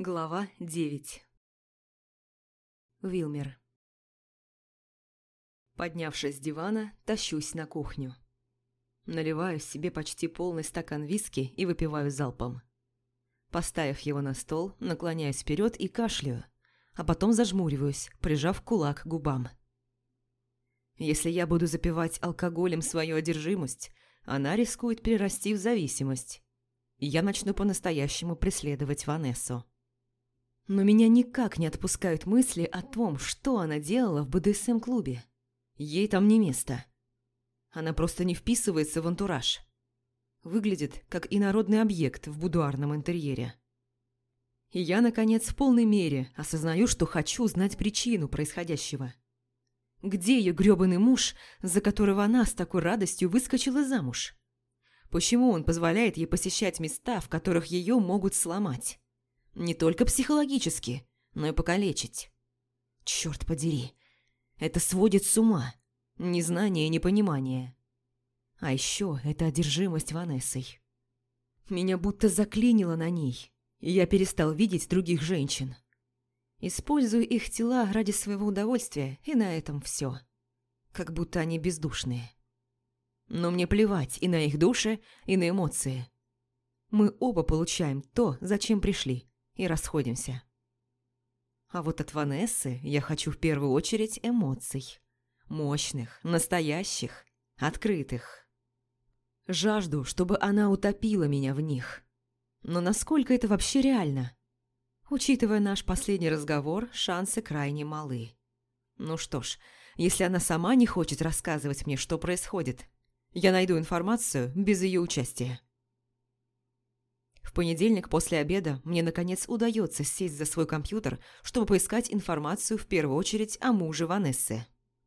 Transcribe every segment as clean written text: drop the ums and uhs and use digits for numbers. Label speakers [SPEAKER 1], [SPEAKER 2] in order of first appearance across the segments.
[SPEAKER 1] Глава 9. Вилмер. Поднявшись с дивана, тащусь на кухню. Наливаю себе почти полный стакан виски и выпиваю залпом. Поставив его на стол, наклоняюсь вперед и кашляю, а потом зажмуриваюсь, прижав кулак к губам. Если я буду запивать алкоголем свою одержимость, она рискует перерасти в зависимость, и я начну по-настоящему преследовать Ванессу. Но меня никак не отпускают мысли о том, что она делала в БДСМ-клубе. Ей там не место. Она просто не вписывается в антураж. Выглядит, как инородный объект в будуарном интерьере. И я, наконец, в полной мере осознаю, что хочу знать причину происходящего. Где ее грёбаный муж, за которого она с такой радостью выскочила замуж? Почему он позволяет ей посещать места, в которых ее могут сломать? Не только психологически, но и покалечить. Черт подери, это сводит с ума. Незнание и непонимание. А еще это одержимость Ванессой. Меня будто заклинило на ней, и я перестал видеть других женщин. Использую их тела ради своего удовольствия, и на этом все. Как будто они бездушные. Но мне плевать и на их души, и на эмоции. Мы оба получаем то, зачем пришли, и расходимся. А вот от Ванессы я хочу в первую очередь эмоций. Мощных, настоящих, открытых. Жажду, чтобы она утопила меня в них. Но насколько это вообще реально? Учитывая наш последний разговор, шансы крайне малы. Ну что ж, если она сама не хочет рассказывать мне, что происходит, я найду информацию без ее участия. В понедельник после обеда мне, наконец, удается сесть за свой компьютер, чтобы поискать информацию в первую очередь о муже Ванессы.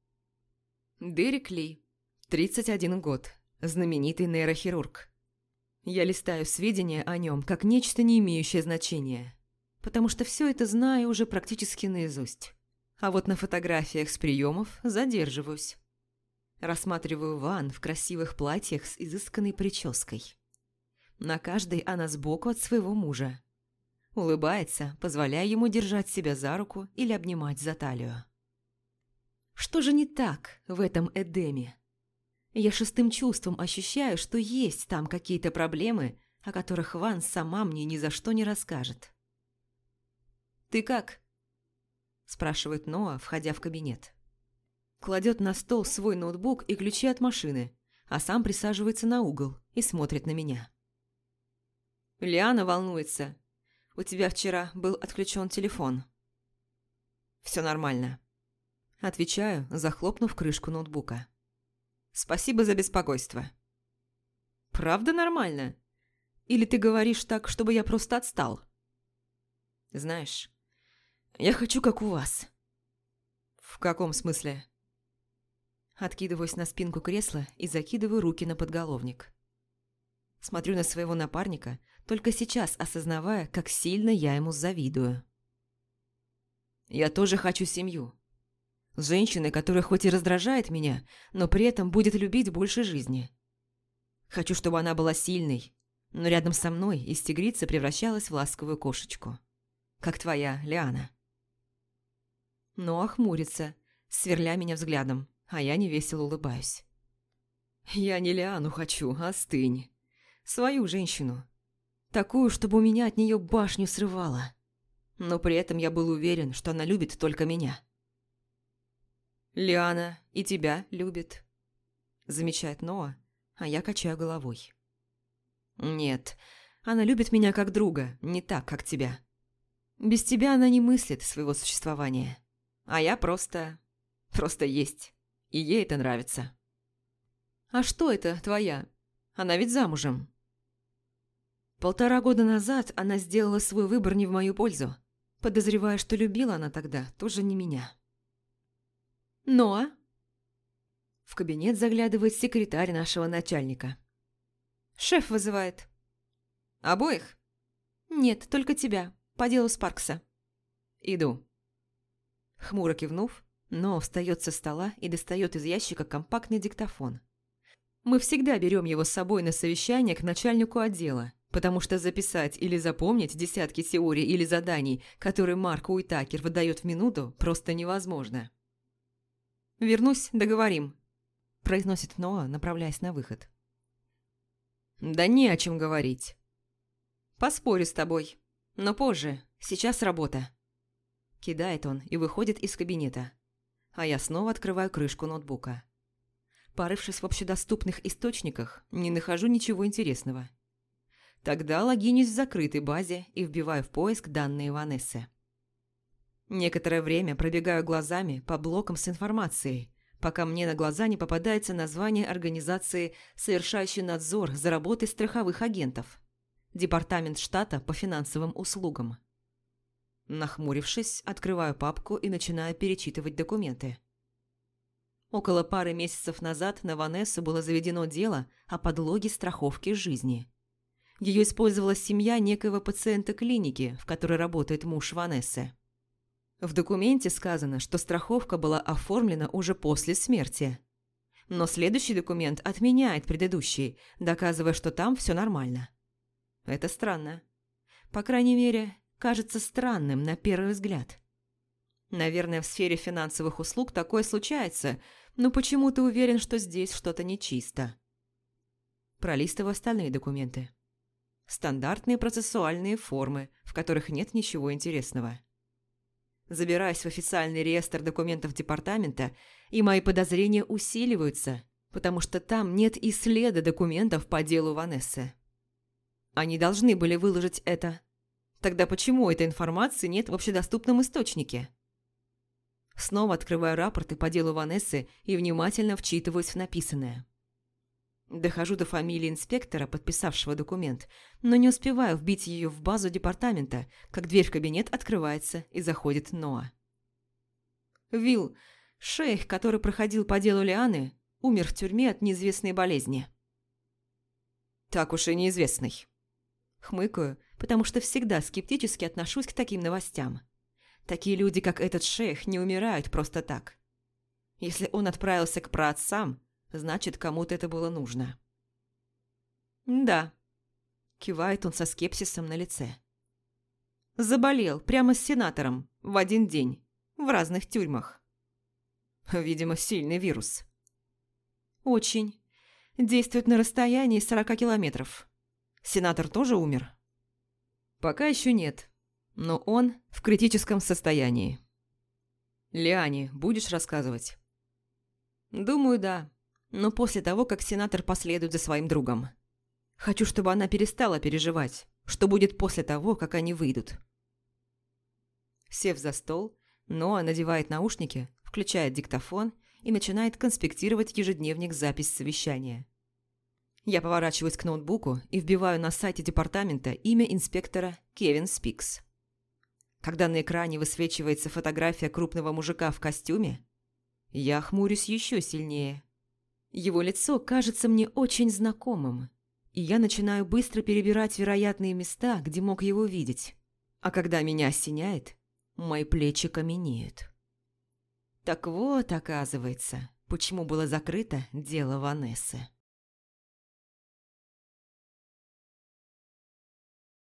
[SPEAKER 1] Дерек Ли, 31 год, знаменитый нейрохирург. Я листаю сведения о нем как нечто, не имеющее значения, потому что все это знаю уже практически наизусть. А вот на фотографиях с приемов задерживаюсь. Рассматриваю Ван в красивых платьях с изысканной прической. На каждой она сбоку от своего мужа. Улыбается, позволяя ему держать себя за руку или обнимать за талию. Что же не так в этом Эдеме? Я шестым чувством ощущаю, что есть там какие-то проблемы, о которых Ван сама мне ни за что не расскажет. «Ты как?» – спрашивает Ноа, входя в кабинет. Кладет на стол свой ноутбук и ключи от машины, а сам присаживается на угол и смотрит на меня. «Лиана волнуется. У тебя вчера был отключен телефон». «Все нормально». Отвечаю, захлопнув крышку ноутбука. «Спасибо за беспокойство». «Правда нормально? Или ты говоришь так, чтобы я просто отстал?» «Знаешь, я хочу, как у вас». «В каком смысле?» Откидываюсь на спинку кресла и закидываю руки на подголовник. Смотрю на своего напарника, только сейчас осознавая, как сильно я ему завидую. «Я тоже хочу семью. Женщины, которая хоть и раздражает меня, но при этом будет любить больше жизни. Хочу, чтобы она была сильной, но рядом со мной из тигрицы превращалась в ласковую кошечку. Как твоя, Лиана». Но охмурится, сверля меня взглядом, а я невесело улыбаюсь. «Я не Лиану хочу, остынь. Свою женщину. Такую, чтобы у меня от нее башню срывало. Но при этом я был уверен, что она любит только меня». «Лиана и тебя любит», – замечает Ноа, а я качаю головой. «Нет, она любит меня как друга, не так, как тебя. Без тебя она не мыслит своего существования, а я просто есть, и ей это нравится». «А что это твоя? Она ведь замужем». 1,5 года назад она сделала свой выбор не в мою пользу, подозревая, что любила она тогда тоже не меня. «Ноа?» В кабинет заглядывает секретарь нашего начальника. «Шеф вызывает». «Обоих?» «Нет, только тебя, по делу Спаркса». «Иду». Хмуро кивнув, Ноа встает со стола и достает из ящика компактный диктофон. Мы всегда берем его с собой на совещание к начальнику отдела, Потому что записать или запомнить десятки теорий или заданий, которые Марк Уитакер выдает в минуту, просто невозможно. «Вернусь, договорим», – произносит Ноа, направляясь на выход. «Да не о чем говорить». «Поспорю с тобой, но позже, сейчас работа». Кидает он и выходит из кабинета. А я снова открываю крышку ноутбука. Порывшись в общедоступных источниках, не нахожу ничего интересного. Тогда логинюсь в закрытой базе и вбиваю в поиск данные Ванессы. Некоторое время пробегаю глазами по блокам с информацией, пока мне на глаза не попадается название организации, совершающей надзор за работой страховых агентов. Департамент штата по финансовым услугам. Нахмурившись, открываю папку и начинаю перечитывать документы. Около пары месяцев назад на Ванессу было заведено дело о подлоге страховки жизни. Ее использовала семья некоего пациента клиники, в которой работает муж Ванессы. В документе сказано, что страховка была оформлена уже после смерти. Но следующий документ отменяет предыдущий, доказывая, что там все нормально. Это странно. По крайней мере, кажется странным на первый взгляд. Наверное, в сфере финансовых услуг такое случается, но почему-то уверен, что здесь что-то нечисто. Пролистываю остальные документы. Стандартные процессуальные формы, в которых нет ничего интересного. Забираюсь в официальный реестр документов департамента, и мои подозрения усиливаются, потому что там нет и следа документов по делу Ванессы. Они должны были выложить это. Тогда почему этой информации нет в общедоступном источнике? Снова открываю рапорты по делу Ванессы и внимательно вчитываюсь в написанное. Дохожу до фамилии инспектора, подписавшего документ, но не успеваю вбить ее в базу департамента, как дверь в кабинет открывается и заходит Ноа. Вилл, шейх, который проходил по делу Лианы, умер в тюрьме от неизвестной болезни. Так уж и неизвестный. Хмыкаю, потому что всегда скептически отношусь к таким новостям. Такие люди, как этот шейх, не умирают просто так. Если он отправился к праотцам, значит, кому-то это было нужно. «Да», – кивает он со скепсисом на лице. «Заболел прямо с сенатором в один день, в разных тюрьмах. Видимо, сильный вирус». «Очень. Действует на расстоянии 40 километров. Сенатор тоже умер?» «Пока еще нет, но он в критическом состоянии». «Лиане будешь рассказывать?» «Думаю, да. Но после того, как сенатор последует за своим другом. Хочу, чтобы она перестала переживать, что будет после того, как они выйдут». Сев за стол, Ноа надевает наушники, включает диктофон и начинает конспектировать ежедневник запись совещания. Я поворачиваюсь к ноутбуку и вбиваю на сайте департамента имя инспектора Кевин Спикс. Когда на экране высвечивается фотография крупного мужика в костюме, я хмурюсь еще сильнее. Его лицо кажется мне очень знакомым, и я начинаю быстро перебирать вероятные места, где мог его видеть. А когда меня осеняет, мои плечи каменеют. Так вот, оказывается, почему было закрыто дело Ванессы.